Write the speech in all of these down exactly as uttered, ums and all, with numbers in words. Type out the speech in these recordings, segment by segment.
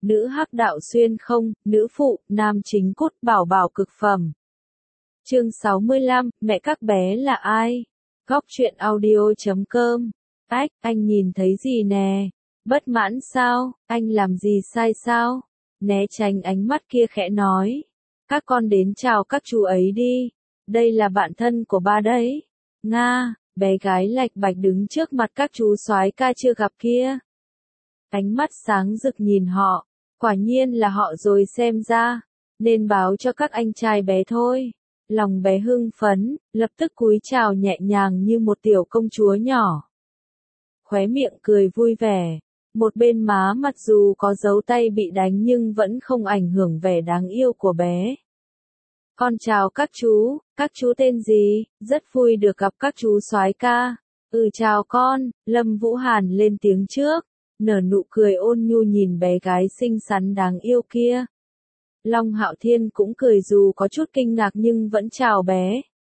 nữ hắc đạo xuyên không, nữ phụ, nam chính cốt bảo bảo cực phẩm. Chương sáu mươi lăm, mẹ các bé là ai? Góc truyện audio chấm com. Ách, anh nhìn thấy gì nè? Bất mãn sao? Anh làm gì sai sao? Né tránh ánh mắt kia khẽ nói. Các con đến chào các chú ấy đi. Đây là bạn thân của ba đấy. Nga, bé gái lạch bạch đứng trước mặt các chú soái ca chưa gặp kia. Ánh mắt sáng rực nhìn họ. Quả nhiên là họ rồi xem ra. Nên báo cho các anh trai bé thôi. Lòng bé hưng phấn, lập tức cúi chào nhẹ nhàng như một tiểu công chúa nhỏ. Khóe miệng cười vui vẻ. Một bên má mặc dù có dấu tay bị đánh nhưng vẫn không ảnh hưởng vẻ đáng yêu của bé. Con chào các chú, các chú tên gì? Rất vui được gặp các chú soái ca. Ừ chào con, Lâm Vũ Hàn lên tiếng trước, nở nụ cười ôn nhu nhìn bé gái xinh xắn đáng yêu kia. Long Hạo Thiên cũng cười dù có chút kinh ngạc nhưng vẫn chào bé.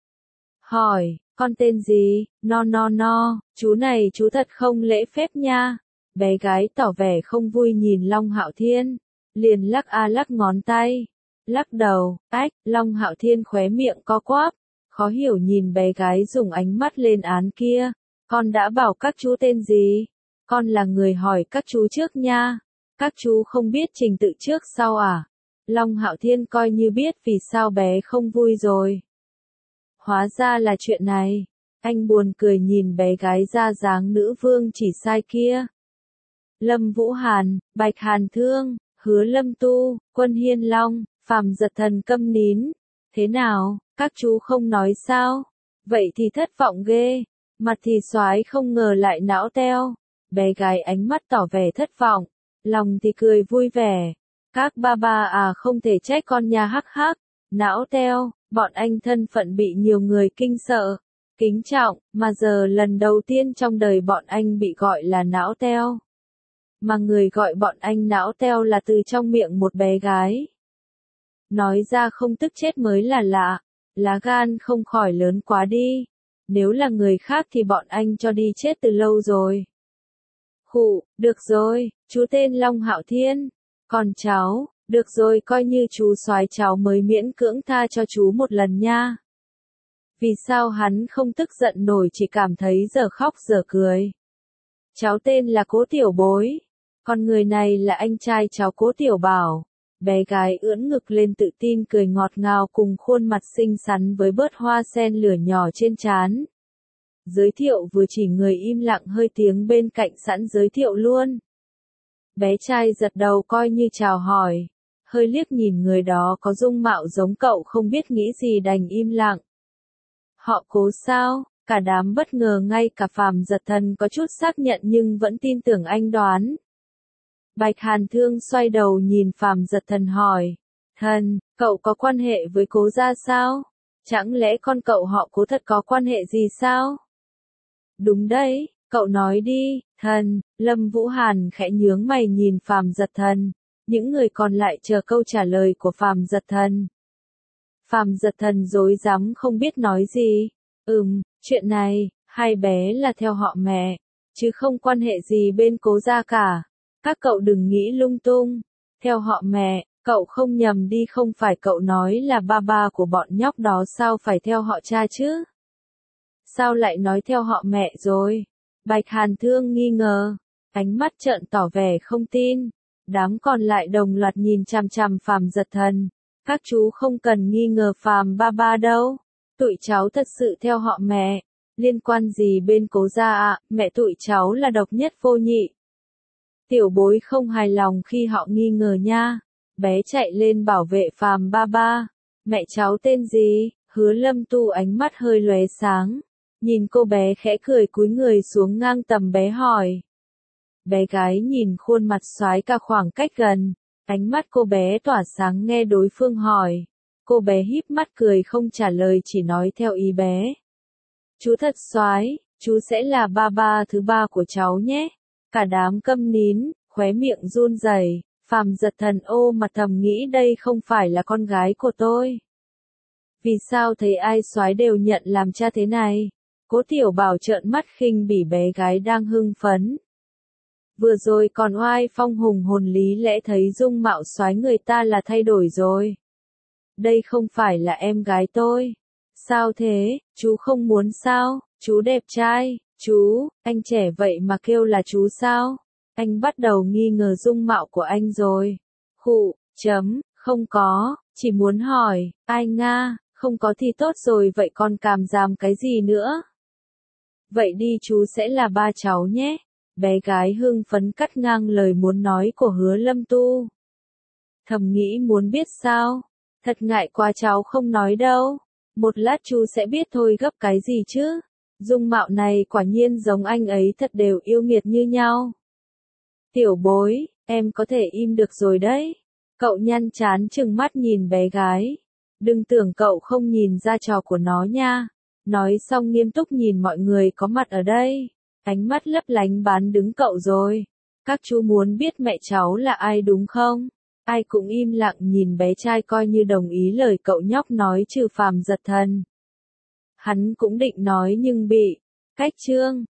Hỏi, con tên gì? No no no, chú này chú thật không lễ phép nha. Bé gái tỏ vẻ không vui nhìn Long Hạo Thiên, liền lắc a lắc ngón tay. Lắc đầu, ách, Long Hạo Thiên khóe miệng co quắp, khó hiểu nhìn bé gái dùng ánh mắt lên án kia. Con đã bảo các chú tên gì? Con là người hỏi các chú trước nha. Các chú không biết trình tự trước sau à? Long Hạo Thiên coi như biết vì sao bé không vui rồi. Hóa ra là chuyện này. Anh buồn cười nhìn bé gái ra dáng nữ vương chỉ sai kia. Lâm Vũ Hàn, Bạch Hàn Thương, Hứa Lâm Tu, Quân Hiên Long, Phàm Giật Thần câm nín. Thế nào, các chú không nói sao? Vậy thì thất vọng ghê. Mặt thì soái không ngờ lại não teo. Bé gái ánh mắt tỏ vẻ thất vọng, lòng thì cười vui vẻ. Các ba ba à không thể trách con nhà hắc hắc. Não teo, bọn anh thân phận bị nhiều người kinh sợ, kính trọng, mà giờ lần đầu tiên trong đời bọn anh bị gọi là não teo. Mà người gọi bọn anh não teo là từ trong miệng một bé gái. Nói ra không tức chết mới là lạ, lá gan không khỏi lớn quá đi. Nếu là người khác thì bọn anh cho đi chết từ lâu rồi. Khụ, được rồi, chú tên Long Hạo Thiên. Còn cháu, được rồi coi như chú soái cháu mới miễn cưỡng tha cho chú một lần nha. Vì sao hắn không tức giận nổi chỉ cảm thấy giờ khóc giờ cười. Cháu tên là Cố Tiểu Bối. Còn người này là anh trai cháu Cố Tiểu Bảo. Bé gái ưỡn ngực lên tự tin cười ngọt ngào cùng khuôn mặt xinh xắn với bớt hoa sen lửa nhỏ trên trán. Giới thiệu vừa chỉ người im lặng hơi tiếng bên cạnh sẵn giới thiệu luôn. Bé trai giật đầu coi như chào hỏi, hơi liếc nhìn người đó có dung mạo giống cậu không biết nghĩ gì đành im lặng. Họ Cố sao? Cả đám bất ngờ ngay cả Phàm Giật Thần có chút xác nhận nhưng vẫn tin tưởng anh đoán. Bạch Hàn Thương xoay đầu nhìn Phàm Giật Thần hỏi, thần, cậu có quan hệ với Cố gia sao? Chẳng lẽ con cậu họ Cố thật có quan hệ gì sao? Đúng đấy, cậu nói đi, thần. Lâm Vũ Hàn khẽ nhướng mày nhìn Phàm Giật Thần, những người còn lại chờ câu trả lời của Phàm Giật Thần. Phàm Giật Thần rối rắm không biết nói gì. Ừm, chuyện này, hai bé là theo họ mẹ, chứ không quan hệ gì bên Cố gia cả. Các cậu đừng nghĩ lung tung. Theo họ mẹ, cậu không nhầm đi, không phải cậu nói là ba ba của bọn nhóc đó sao phải theo họ cha chứ? Sao lại nói theo họ mẹ rồi? Bạch Hàn Thương nghi ngờ, ánh mắt trợn tỏ vẻ không tin. Đám còn lại đồng loạt nhìn chằm chằm Phàm Giật Thần. Các chú không cần nghi ngờ Phàm ba ba đâu. Tụi cháu thật sự theo họ mẹ. Liên quan gì bên Cố gia ạ? Mẹ tụi cháu là độc nhất vô nhị. Tiểu Bối không hài lòng khi họ nghi ngờ nha. Bé chạy lên bảo vệ Phàm ba ba. Mẹ cháu tên gì? Hứa Lâm Tu ánh mắt hơi lóe sáng. Nhìn cô bé khẽ cười cúi người xuống ngang tầm bé hỏi. Bé gái nhìn khuôn mặt soái ca khoảng cách gần, ánh mắt cô bé tỏa sáng nghe đối phương hỏi. Cô bé híp mắt cười không trả lời chỉ nói theo ý bé. Chú thật soái, chú sẽ là ba ba thứ ba của cháu nhé. Cả đám câm nín, khóe miệng run rẩy. Phàm Giật Thần ô mặt thầm nghĩ đây không phải là con gái của tôi. Vì sao thấy ai soái đều nhận làm cha thế này? Cố Tiểu Bảo trợn mắt khinh bỉ bé gái đang hưng phấn. Vừa rồi còn oai phong hùng hồn lý lẽ thấy dung mạo soái người ta là thay đổi rồi. Đây không phải là em gái tôi. Sao thế, chú không muốn sao, chú đẹp trai, chú, anh trẻ vậy mà kêu là chú sao? Anh bắt đầu nghi ngờ dung mạo của anh rồi. Khụ, chấm, không có, chỉ muốn hỏi, ai nga, không có thì tốt rồi vậy còn càm ràm cái gì nữa? Vậy đi chú sẽ là ba cháu nhé. Bé gái hưng phấn cắt ngang lời muốn nói của Hứa Lâm Tu. Thầm nghĩ muốn biết sao? Thật ngại quá cháu không nói đâu. Một lát chú sẽ biết thôi gấp cái gì chứ. Dung mạo này quả nhiên giống anh ấy thật đều yêu nghiệt như nhau. Tiểu bối, em có thể im được rồi đấy. Cậu nhăn chán trừng mắt nhìn bé gái. Đừng tưởng cậu không nhìn ra trò của nó nha. Nói xong nghiêm túc nhìn mọi người có mặt ở đây. Ánh mắt lấp lánh bán đứng cậu rồi. Các chú muốn biết mẹ cháu là ai đúng không? Ai cũng im lặng nhìn bé trai coi như đồng ý lời cậu nhóc nói trừ phàm giật thần. Hắn cũng định nói nhưng bị cách chương.